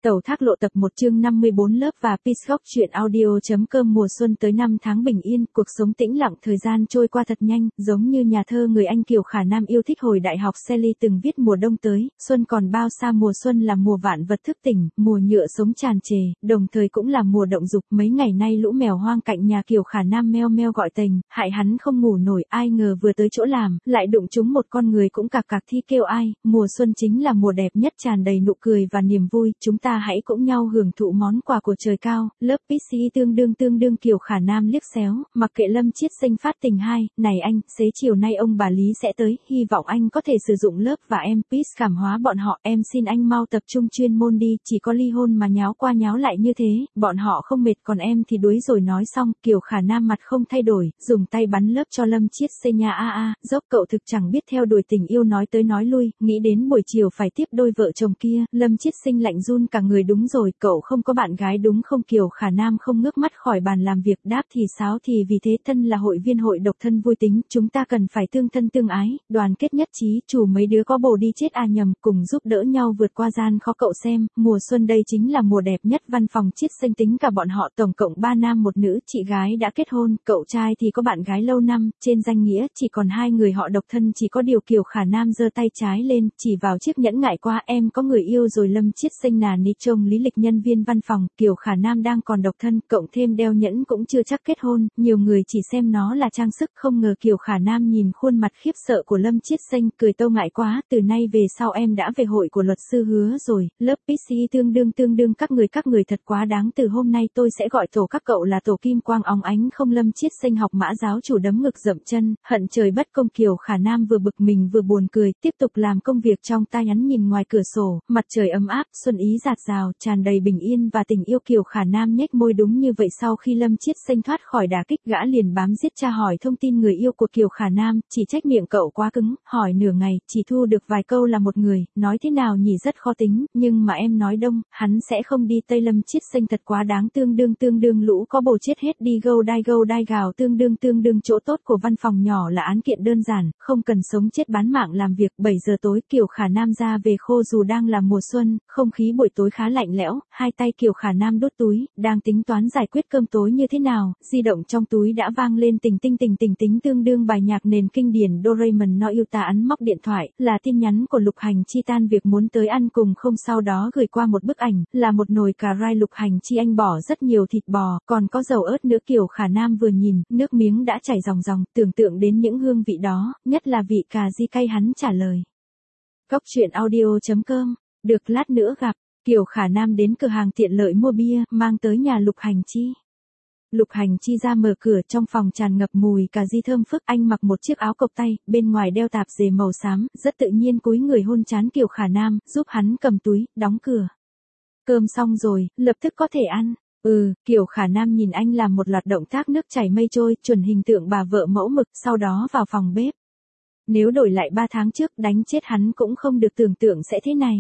Tẩu thác lộ tập 1 chương 54 lớp và Pisgok chuyện audio.com. Mùa xuân tới 5 tháng bình yên, cuộc sống tĩnh lặng, thời gian trôi qua thật nhanh, giống như nhà thơ người Anh Kiều Khả Nam yêu thích hồi đại học Shelley từng viết mùa đông tới, xuân còn bao xa. Mùa xuân là mùa vạn vật thức tỉnh, mùa nhựa sống tràn trề, đồng thời cũng là mùa động dục. Mấy ngày nay lũ mèo hoang cạnh nhà Kiều Khả Nam meo meo gọi tềnh, hại hắn không ngủ nổi. Ai ngờ vừa tới chỗ làm, lại đụng trúng một con người cũng cạc cạc thi kêu ai. Mùa xuân chính là mùa đẹp nhất, tràn đầy nụ cười và niềm vui. Chúng ta hãy cũng nhau hưởng thụ món quà của trời cao. Lớp PC tương đương. Kiều Khả Nam liếc xéo, mặc kệ Lâm Chiết Sinh phát tình hai, này anh, xế chiều nay ông bà Lý sẽ tới, hy vọng anh có thể sử dụng lớp và em Peace cảm hóa bọn họ. Em xin anh mau tập trung chuyên môn đi, chỉ có ly hôn mà nháo qua nháo lại như thế, bọn họ không mệt còn em thì đuối rồi. Nói xong, Kiều Khả Nam mặt không thay đổi, dùng tay bắn lớp cho Lâm Chiết Sinh nha. Dốc cậu thực chẳng biết theo đuổi tình yêu, nói tới nói lui, nghĩ đến buổi chiều phải tiếp đôi vợ chồng kia. Lâm Chiết Sinh lạnh run cả người. Đúng rồi, cậu không có bạn gái đúng không? Kiều Khả Nam không ngước mắt khỏi bàn làm việc, đáp thì sáo thì vì thế thân là hội viên hội độc thân vui tính, chúng ta cần phải tương thân tương ái, đoàn kết nhất trí, chủ mấy đứa có bồ đi chết nhầm, cùng giúp đỡ nhau vượt qua gian khó. Cậu xem, mùa xuân đây chính là mùa đẹp nhất. Văn phòng Chiết Sinh tính cả bọn họ tổng cộng 3 nam 1 nữ, chị gái đã kết hôn, cậu trai thì có bạn gái lâu năm, trên danh nghĩa chỉ còn 2 người họ độc thân. Chỉ có điều Kiều Khả Nam giơ tay trái lên, chỉ vào chiếc nhẫn ngại qua, em có người yêu rồi. Lâm Chiết Sinh nà ni trông lý lịch nhân viên văn phòng, Kiều Khả Nam đang còn độc thân, cộng thêm đeo nhẫn cũng chưa chắc kết hôn, nhiều người chỉ xem nó là trang sức. Không ngờ Kiều Khả Nam nhìn khuôn mặt khiếp sợ của Lâm Chiết Sinh, cười tâu ngại quá, từ nay về sau em đã về hội của luật sư hứa rồi. Lớp PC tương đương, các người thật quá đáng, từ hôm nay tôi sẽ gọi tổ các cậu là tổ kim quang óng ánh không. Lâm Chiết Sinh học mã giáo chủ đấm ngực dậm chân, hận trời bất công. Kiều Khả Nam vừa bực mình vừa buồn cười, tiếp tục làm công việc trong tay. Hắn nhìn ngoài cửa sổ, mặt trời ấm áp, xuân ý rạt rào, tràn đầy bình yên và tình yêu. Kiều Khả Nam nhếch môi, đúng như vậy, sau khi Lâm Chiết Sinh thoát khỏi đả kích, gã liền bám giết tra hỏi thông tin người yêu của Kiều Khả Nam, chỉ trách miệng cậu quá cứng, hỏi nửa ngày, chỉ thu được vài câu là một người, nói thế nào nhỉ, rất khó tính, nhưng mà em nói đông, hắn sẽ không đi Tây. Lâm Chiết Sinh thật quá đáng, tương đương lũ có bồ chết hết đi, gâu đai gào, tương đương. Chỗ tốt của văn phòng nhỏ là án kiện đơn giản, không cần sống chết bán mạng làm việc. 7 giờ tối Kiều Khả Nam ra về khô, dù đang là mùa xuân, không khí buổi tối khá lạnh lẽo, hai tay Kiều Khả Nam đút túi, đang tính toán giải quyết cơm tối như thế nào, di động trong túi đã vang lên tình tính tương đương bài nhạc nền kinh điển Doraemon no Yuta. Ấn móc điện thoại, là tin nhắn của Lục Hành Chi tan việc muốn tới ăn cùng không, sau đó gửi qua một bức ảnh, là một nồi cà rai. Lục Hành Chi anh bỏ rất nhiều thịt bò, còn có dầu ớt nữa. Kiều Khả Nam vừa nhìn, nước miếng đã chảy ròng, tưởng tượng đến những hương vị đó, nhất là vị cà ri cay. Hắn trả lời. Cóc truyện audio.com, được lát nữa gặp. Kiều Khả Nam đến cửa hàng tiện lợi mua bia, mang tới nhà Lục Hành Chi. Lục Hành Chi ra mở cửa, trong phòng tràn ngập mùi cà ri thơm phức. Anh mặc một chiếc áo cộc tay, bên ngoài đeo tạp dề màu xám, rất tự nhiên cúi người hôn trán Kiều Khả Nam, giúp hắn cầm túi, đóng cửa. Cơm xong rồi, lập tức có thể ăn. Kiều Khả Nam nhìn anh làm một loạt động tác nước chảy mây trôi, chuẩn hình tượng bà vợ mẫu mực, sau đó vào phòng bếp. Nếu đổi lại 3 tháng trước, đánh chết hắn cũng không được tưởng tượng sẽ thế này.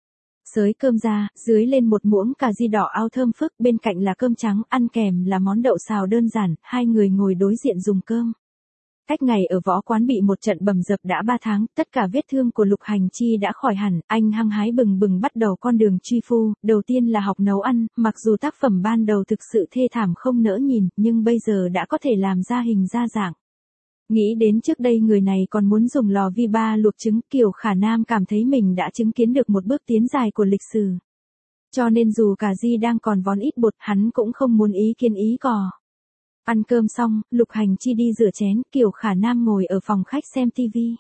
Xới cơm ra, dưới lên một muỗng cà ri đỏ ao thơm phức, bên cạnh là cơm trắng, ăn kèm là món đậu xào đơn giản. Hai người ngồi đối diện dùng cơm. Cách ngày ở võ quán bị một trận bầm dập đã 3 tháng, tất cả vết thương của Lục Hành Chi đã khỏi hẳn, anh hăng hái bừng bắt đầu con đường truy phu. Đầu tiên là học nấu ăn, mặc dù tác phẩm ban đầu thực sự thê thảm không nỡ nhìn, nhưng bây giờ đã có thể làm ra hình ra dạng. Nghĩ đến trước đây người này còn muốn dùng lò vi ba luộc trứng, Kiều Khả Nam cảm thấy mình đã chứng kiến được một bước tiến dài của lịch sử. Cho nên dù cà ri đang còn vón ít bột, hắn cũng không muốn ý kiến ý cò. Ăn cơm xong, Lục Hành Chi đi rửa chén, Kiều Khả Nam ngồi ở phòng khách xem tivi.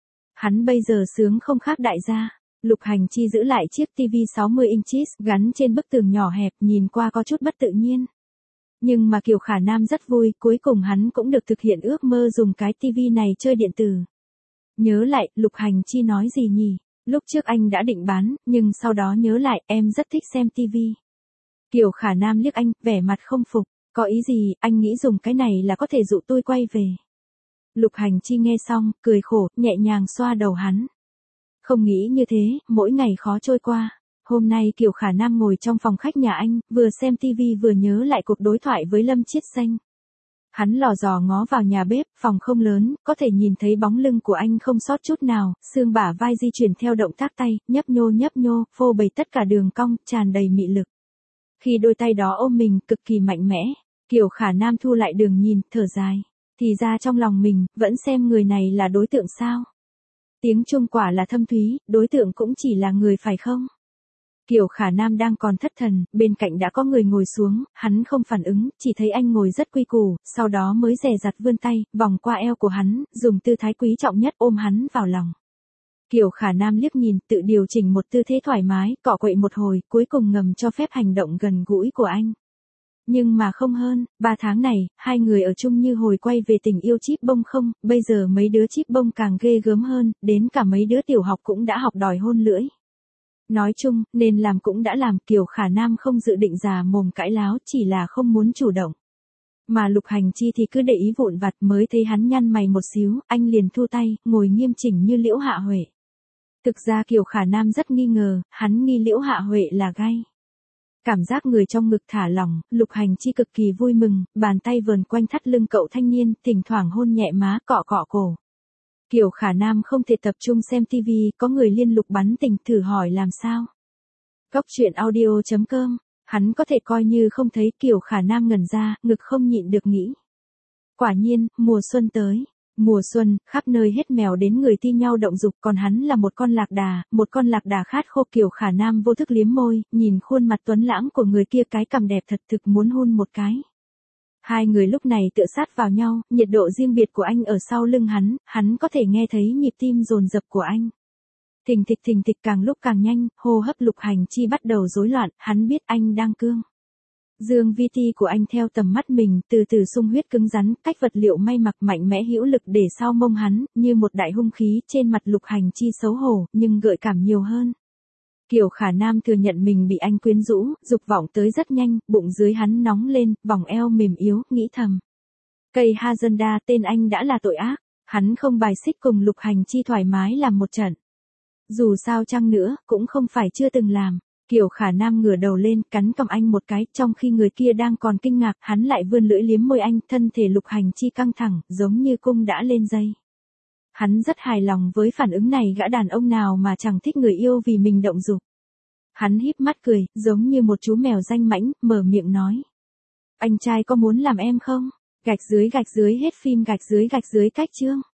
Hắn bây giờ sướng không khác đại gia. Lục Hành Chi giữ lại chiếc tivi 60 inches gắn trên bức tường nhỏ hẹp, nhìn qua có chút bất tự nhiên. Nhưng mà Kiều Khả Nam rất vui, cuối cùng hắn cũng được thực hiện ước mơ dùng cái tivi này chơi điện tử. Nhớ lại, Lục Hành Chi nói gì nhỉ? Lúc trước anh đã định bán, nhưng sau đó nhớ lại, em rất thích xem tivi. Kiều Khả Nam liếc anh, vẻ mặt không phục. Có ý gì, anh nghĩ dùng cái này là có thể dụ tôi quay về. Lục Hành Chi nghe xong, cười khổ, nhẹ nhàng xoa đầu hắn. Không nghĩ như thế, mỗi ngày khó trôi qua. Hôm nay Kiều Khả Nam ngồi trong phòng khách nhà anh, vừa xem tivi vừa nhớ lại cuộc đối thoại với Lâm Chiết Sinh. Hắn lò dò ngó vào nhà bếp, phòng không lớn, có thể nhìn thấy bóng lưng của anh không sót chút nào, xương bả vai di chuyển theo động tác tay, nhấp nhô, phô bày tất cả đường cong, tràn đầy mị lực. Khi đôi tay đó ôm mình, cực kỳ mạnh mẽ, Kiều Khả Nam thu lại đường nhìn, thở dài. Thì ra trong lòng mình, vẫn xem người này là đối tượng sao? Tiếng chuông quả là thâm thúy, đối tượng cũng chỉ là người phải không? Kiều Khả Nam đang còn thất thần, bên cạnh đã có người ngồi xuống, hắn không phản ứng, chỉ thấy anh ngồi rất quy củ, sau đó mới dè dặt vươn tay, vòng qua eo của hắn, dùng tư thái quý trọng nhất ôm hắn vào lòng. Kiều Khả Nam liếc nhìn, tự điều chỉnh một tư thế thoải mái, cọ quậy một hồi, cuối cùng ngầm cho phép hành động gần gũi của anh. Nhưng mà không hơn, 3 tháng này, hai người ở chung như hồi quay về tình yêu chíp bông không, bây giờ mấy đứa chíp bông càng ghê gớm hơn, đến cả mấy đứa tiểu học cũng đã học đòi hôn lưỡi. Nói chung, nên làm cũng đã làm, Kiều Khả Nam không dự định già mồm cãi láo, chỉ là không muốn chủ động. Mà Lục Hành Chi thì cứ để ý vụn vặt, mới thấy hắn nhăn mày một xíu, anh liền thu tay, ngồi nghiêm chỉnh như Liễu Hạ Huệ. Thực ra Kiều Khả Nam rất nghi ngờ, hắn nghi Liễu Hạ Huệ là gay. Cảm giác người trong ngực thả lỏng, Lục Hành Chi cực kỳ vui mừng, bàn tay vờn quanh thắt lưng cậu thanh niên, thỉnh thoảng hôn nhẹ má, cọ cọ cổ. Kiều Khả Nam không thể tập trung xem TV, có người liên lục bắn tình, thử hỏi làm sao. Góc truyện audio.com, hắn có thể coi như không thấy. Kiều Khả Nam ngẩn ra, ngực không nhịn được nghĩ. Quả nhiên, mùa xuân tới. Mùa xuân, khắp nơi hết mèo đến người thi nhau động dục, còn hắn là một con lạc đà khát khô. Kiều Khả Nam vô thức liếm môi, nhìn khuôn mặt tuấn lãng của người kia, cái cằm đẹp thật, thực muốn hôn một cái. Hai người lúc này tựa sát vào nhau, nhiệt độ riêng biệt của anh ở sau lưng hắn có thể nghe thấy nhịp tim dồn dập của anh. Thình thịch càng lúc càng nhanh, hô hấp Lục Hành Chi bắt đầu rối loạn, hắn biết anh đang cương. Dương VT của anh theo tầm mắt mình, từ từ sung huyết cứng rắn, cách vật liệu may mặc mạnh mẽ hữu lực để sau mông hắn, như một đại hung khí. Trên mặt Lục Hành Chi xấu hổ, nhưng gợi cảm nhiều hơn. Kiều Khả Nam thừa nhận mình bị anh quyến rũ, dục vọng tới rất nhanh, bụng dưới hắn nóng lên, vòng eo mềm yếu, nghĩ thầm. Cây Hazanda, tên anh đã là tội ác, hắn không bài xích cùng Lục Hành Chi thoải mái làm một trận. Dù sao chăng nữa, cũng không phải chưa từng làm. Kiều Khả Nam ngửa đầu lên, cắn cằm anh một cái, trong khi người kia đang còn kinh ngạc, hắn lại vươn lưỡi liếm môi anh, thân thể Lục Hành Chi căng thẳng, giống như cung đã lên dây. Hắn rất hài lòng với phản ứng này, gã đàn ông nào mà chẳng thích người yêu vì mình động dục. Hắn híp mắt cười, giống như một chú mèo danh mãnh, mở miệng nói. Anh trai có muốn làm em không? Gạch dưới hết phim gạch dưới cách chương.